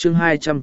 chương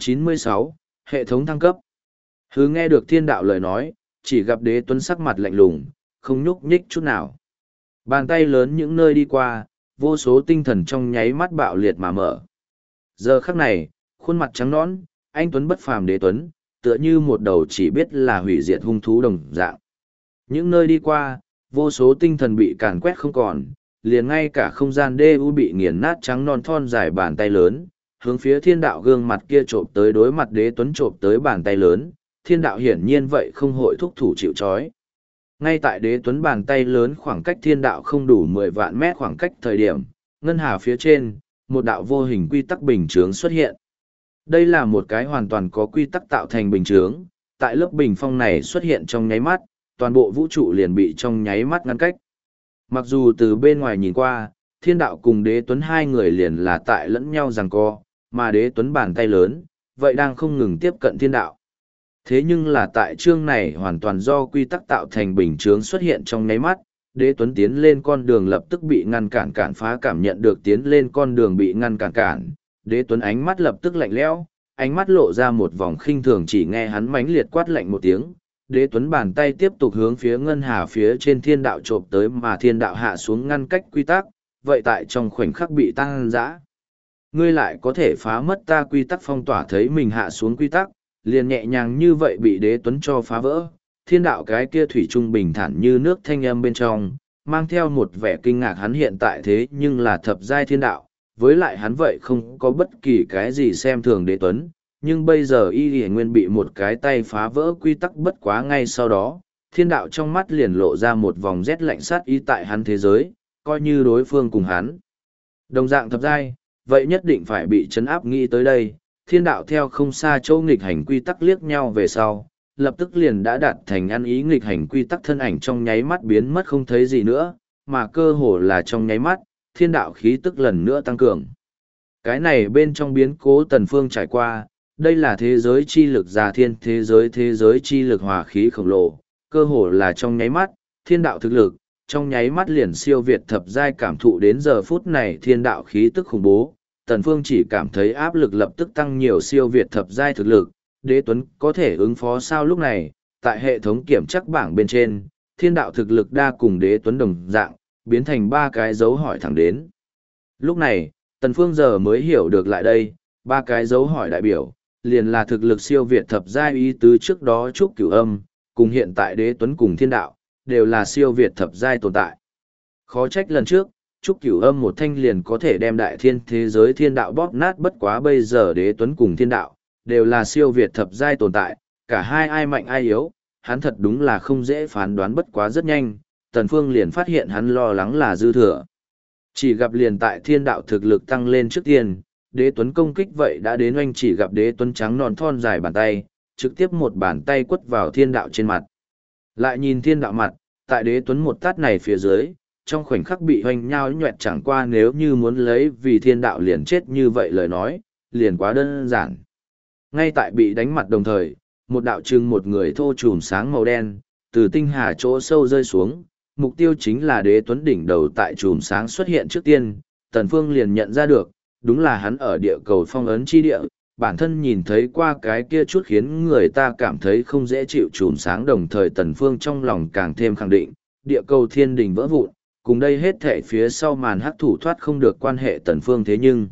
296, hệ thống thăng cấp. Hứ nghe được thiên đạo lời nói, chỉ gặp đế tuấn sắc mặt lạnh lùng, không nhúc nhích chút nào. Bàn tay lớn những nơi đi qua, vô số tinh thần trong nháy mắt bạo liệt mà mở. Giờ khắc này, khuôn mặt trắng nõn, anh Tuấn bất phàm đế tuấn, tựa như một đầu chỉ biết là hủy diệt hung thú đồng dạng. Những nơi đi qua, vô số tinh thần bị càn quét không còn, liền ngay cả không gian đê u bị nghiền nát trắng non thon dài bàn tay lớn, hướng phía thiên đạo gương mặt kia trộm tới đối mặt đế tuấn trộm tới bàn tay lớn, thiên đạo hiển nhiên vậy không hội thúc thủ chịu trói. Ngay tại đế tuấn bàn tay lớn khoảng cách thiên đạo không đủ 10 vạn mét khoảng cách thời điểm, ngân hà phía trên, một đạo vô hình quy tắc bình chướng xuất hiện. Đây là một cái hoàn toàn có quy tắc tạo thành bình chướng, tại lớp bình phong này xuất hiện trong nháy mắt, toàn bộ vũ trụ liền bị trong nháy mắt ngăn cách. Mặc dù từ bên ngoài nhìn qua, thiên đạo cùng đế tuấn hai người liền là tại lẫn nhau giằng co, mà đế tuấn bàn tay lớn, vậy đang không ngừng tiếp cận thiên đạo. Thế nhưng là tại chương này hoàn toàn do quy tắc tạo thành bình chướng xuất hiện trong nháy mắt, đế tuấn tiến lên con đường lập tức bị ngăn cản phá cảm nhận được tiến lên con đường bị ngăn cản. Đế tuấn ánh mắt lập tức lạnh lẽo, ánh mắt lộ ra một vòng khinh thường chỉ nghe hắn mãnh liệt quát lạnh một tiếng. Đế tuấn bàn tay tiếp tục hướng phía ngân hà phía trên thiên đạo chộp tới mà thiên đạo hạ xuống ngăn cách quy tắc, vậy tại trong khoảnh khắc bị tăng dã. Ngươi lại có thể phá mất ta quy tắc phong tỏa thấy mình hạ xuống quy tắc, liền nhẹ nhàng như vậy bị đế tuấn cho phá vỡ. Thiên đạo cái kia thủy trung bình thản như nước thanh âm bên trong, mang theo một vẻ kinh ngạc hắn hiện tại thế nhưng là thập giai thiên đạo, với lại hắn vậy không có bất kỳ cái gì xem thường đế tuấn, nhưng bây giờ y nguyên bị một cái tay phá vỡ quy tắc bất quá ngay sau đó, thiên đạo trong mắt liền lộ ra một vòng rét lạnh sát ý tại hắn thế giới, coi như đối phương cùng hắn. Đồng dạng thập giai, vậy nhất định phải bị chấn áp nghĩ tới đây, thiên đạo theo không xa chỗ nghịch hành quy tắc liếc nhau về sau, lập tức liền đã đạt thành ăn ý nghịch hành quy tắc thân ảnh trong nháy mắt biến mất không thấy gì nữa, mà cơ hồ là trong nháy mắt, thiên đạo khí tức lần nữa tăng cường. Cái này bên trong biến cố Tần Phương trải qua, đây là thế giới chi lực già thiên thế giới chi lực hòa khí khổng lồ, cơ hồ là trong nháy mắt, thiên đạo thực lực, trong nháy mắt liền siêu việt thập giai cảm thụ đến giờ phút này thiên đạo khí tức khủng bố, Tần Phương chỉ cảm thấy áp lực lập tức tăng nhiều siêu việt thập giai thực lực, đế tuấn có thể ứng phó sao lúc này, tại hệ thống kiểm chắc bảng bên trên, thiên đạo thực lực đa cùng đế tuấn đồng dạng, biến thành 3 cái dấu hỏi thẳng đến. Lúc này, Tần Phương giờ mới hiểu được lại đây, 3 cái dấu hỏi đại biểu, liền là thực lực siêu việt thập giai ý tứ trước đó Trúc Cửu Âm, cùng hiện tại đế tuấn cùng thiên đạo, đều là siêu việt thập giai tồn tại. Khó trách lần trước, Trúc Cửu Âm một thanh liền có thể đem đại thiên thế giới thiên đạo bóp nát bất quá bây giờ đế tuấn cùng thiên đạo, đều là siêu việt thập giai tồn tại, cả hai ai mạnh ai yếu, hắn thật đúng là không dễ phán đoán bất quá rất nhanh, Tần Phương liền phát hiện hắn lo lắng là dư thừa. Chỉ gặp liền tại thiên đạo thực lực tăng lên trước tiên, đế tuấn công kích vậy đã đến oanh chỉ gặp đế tuấn trắng non thon dài bàn tay, trực tiếp một bàn tay quất vào thiên đạo trên mặt. Lại nhìn thiên đạo mặt, tại đế tuấn một tát này phía dưới, trong khoảnh khắc bị hoành nhao nhoẹt chẳng qua nếu như muốn lấy vì thiên đạo liền chết như vậy lời nói, liền quá đơn giản. Ngay tại bị đánh mặt đồng thời, một đạo trưng một người thô trùm sáng màu đen, từ tinh hà chỗ sâu rơi xuống, mục tiêu chính là đế tuấn đỉnh đầu tại chùm sáng xuất hiện trước tiên, Tần Phương liền nhận ra được, đúng là hắn ở địa cầu phong ấn chi địa, bản thân nhìn thấy qua cái kia chút khiến người ta cảm thấy không dễ chịu chùm sáng đồng thời Tần Phương trong lòng càng thêm khẳng định, địa cầu thiên đình vỡ vụn, cùng đây hết thảy phía sau màn hắc thủ thoát không được quan hệ Tần Phương thế nhưng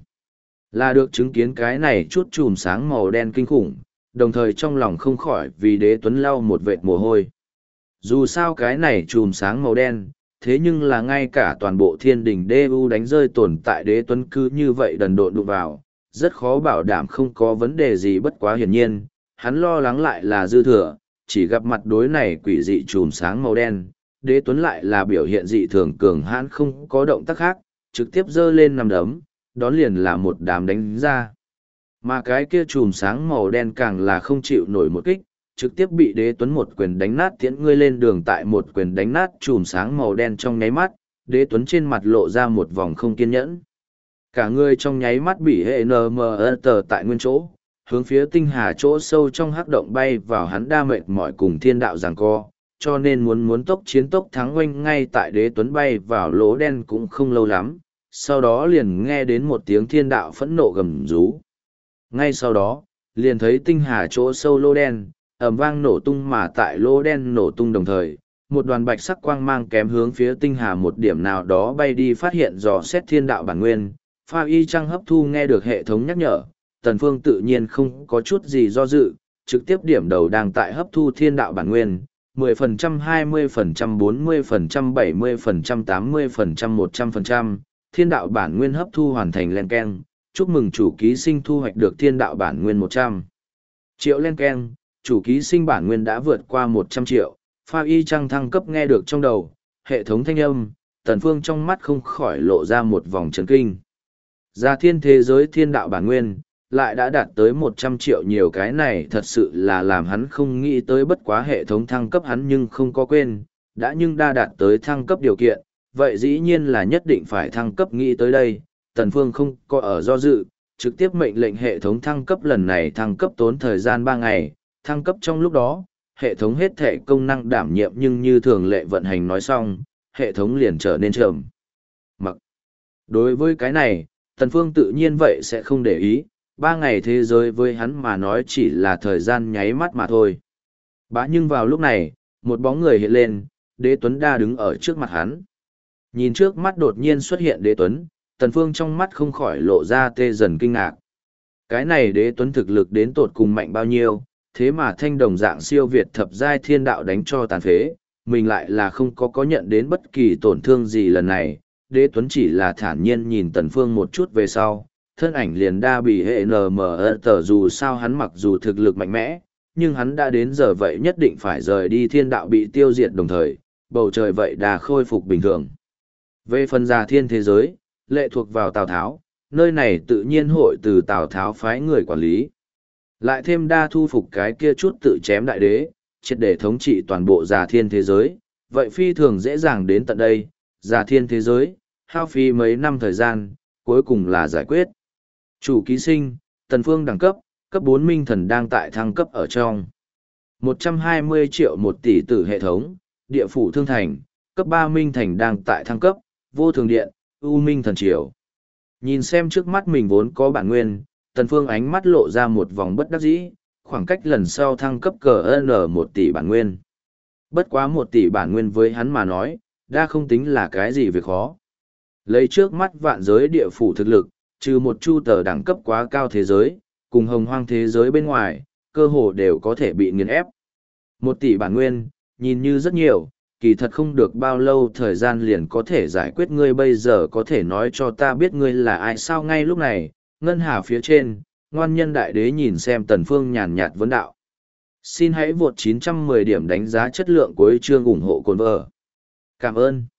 là được chứng kiến cái này chút chùm sáng màu đen kinh khủng, đồng thời trong lòng không khỏi vì đế tuấn lau một vệt mồ hôi. Dù sao cái này chùm sáng màu đen, thế nhưng là ngay cả toàn bộ thiên đình DU đánh rơi tồn tại đế tuấn cứ như vậy đần độn đụng vào, rất khó bảo đảm không có vấn đề gì bất quá hiển nhiên, hắn lo lắng lại là dư thừa, chỉ gặp mặt đối này quỷ dị chùm sáng màu đen, đế tuấn lại là biểu hiện dị thường cường hãn không có động tác khác, trực tiếp giơ lên nằm đấm, đón liền là một đám đánh ra. Mà cái kia chùm sáng màu đen càng là không chịu nổi một kích, trực tiếp bị đế tuấn một quyền đánh nát tiễn ngươi lên đường tại một quyền đánh nát chùm sáng màu đen trong nháy mắt, đế tuấn trên mặt lộ ra một vòng không kiên nhẫn. Cả người trong nháy mắt bị hệ NMT tại nguyên chỗ, hướng phía tinh hà chỗ sâu trong hắc động bay vào hắn đa mệt mỏi cùng thiên đạo giằng co, cho nên muốn tốc chiến tốc thắng oanh ngay tại đế tuấn bay vào lỗ đen cũng không lâu lắm, sau đó liền nghe đến một tiếng thiên đạo phẫn nộ gầm rú. Ngay sau đó, liền thấy tinh hà chỗ sâu lô đen, ầm vang nổ tung mà tại lô đen nổ tung đồng thời, một đoàn bạch sắc quang mang kém hướng phía tinh hà một điểm nào đó bay đi phát hiện dò xét thiên đạo bản nguyên, pha y trăng hấp thu nghe được hệ thống nhắc nhở, Tần Phương tự nhiên không có chút gì do dự, trực tiếp điểm đầu đang tại hấp thu thiên đạo bản nguyên, 10%, 20%, 40%, 70%, 80%, 100%, thiên đạo bản nguyên hấp thu hoàn thành len keng, chúc mừng chủ ký sinh thu hoạch được thiên đạo bản nguyên 100 triệu len keng, chủ ký sinh bản nguyên đã vượt qua 100 triệu, pha y trăng thăng cấp nghe được trong đầu, hệ thống thanh âm, Tần Phương trong mắt không khỏi lộ ra một vòng chấn kinh. Gia thiên thế giới thiên đạo bản nguyên, lại đã đạt tới 100 triệu nhiều, cái này thật sự là làm hắn không nghĩ tới, bất quá hệ thống thăng cấp hắn nhưng không có quên, đã nhưng đã đạt tới thăng cấp điều kiện, vậy dĩ nhiên là nhất định phải thăng cấp. Nghĩ tới đây, Tần Phương không có ở do dự, trực tiếp mệnh lệnh hệ thống thăng cấp. Lần này thăng cấp tốn thời gian 3 ngày, thăng cấp trong lúc đó, hệ thống hết thể công năng đảm nhiệm nhưng như thường lệ vận hành nói xong, hệ thống liền trở nên trầm mặc. Đối với cái này, Tần Phương tự nhiên vậy sẽ không để ý, 3 ngày thế giới với hắn mà nói chỉ là thời gian nháy mắt mà thôi. Bá nhưng vào lúc này, một bóng người hiện lên, Đế Tuấn Đa đứng ở trước mặt hắn. Nhìn trước mắt đột nhiên xuất hiện Đế Tuấn, Tần Phương trong mắt không khỏi lộ ra tê dần kinh ngạc. Cái này Đế Tuấn thực lực đến tột cùng mạnh bao nhiêu, thế mà thanh đồng dạng siêu việt thập giai thiên đạo đánh cho tàn phế, mình lại là không có nhận đến bất kỳ tổn thương gì. Lần này, Đế Tuấn chỉ là thản nhiên nhìn Tần Phương một chút về sau, thân ảnh liền đa bị hệ tờ, dù sao hắn mặc dù thực lực mạnh mẽ, nhưng hắn đã đến giờ vậy nhất định phải rời đi, thiên đạo bị tiêu diệt đồng thời, bầu trời vậy đã khôi phục bình thường. Về phần Già Thiên thế giới, lệ thuộc vào Tào Tháo, nơi này tự nhiên hội từ Tào Tháo phái người quản lý. Lại thêm đa thu phục cái kia chút tự chém đại đế, triệt để thống trị toàn bộ Già Thiên thế giới, vậy phi thường dễ dàng đến tận đây, Già Thiên thế giới, hao phí mấy năm thời gian, cuối cùng là giải quyết. Chủ ký sinh, Tần Phương đẳng cấp, cấp 4 minh thần đang tại thăng cấp ở trong. 120 triệu 1 tỷ tử hệ thống, địa phủ thương thành, cấp 3 minh thành đang tại thăng cấp, vô thường điện, u minh thần triều. Nhìn xem trước mắt mình vốn có bản nguyên, Tần Phương ánh mắt lộ ra một vòng bất đắc dĩ, khoảng cách lần sau thăng cấp cờ N 1 tỷ bản nguyên. Bất quá 1 tỷ bản nguyên với hắn mà nói, đã không tính là cái gì việc khó. Lấy trước mắt vạn giới địa phủ thực lực, trừ một chu tờ đẳng cấp quá cao thế giới, cùng hồng hoang thế giới bên ngoài, cơ hồ đều có thể bị nghiền ép. 1 tỷ bản nguyên, nhìn như rất nhiều, kỳ thật không được bao lâu thời gian liền có thể giải quyết. Ngươi bây giờ có thể nói cho ta biết ngươi là ai sao? Ngay lúc này, ngân hà phía trên, ngoan nhân đại đế nhìn xem Tần Phương nhàn nhạt vấn đạo. Xin hãy vượt 910 điểm đánh giá chất lượng cuối chương ủng hộ cồn vợ. Cảm ơn.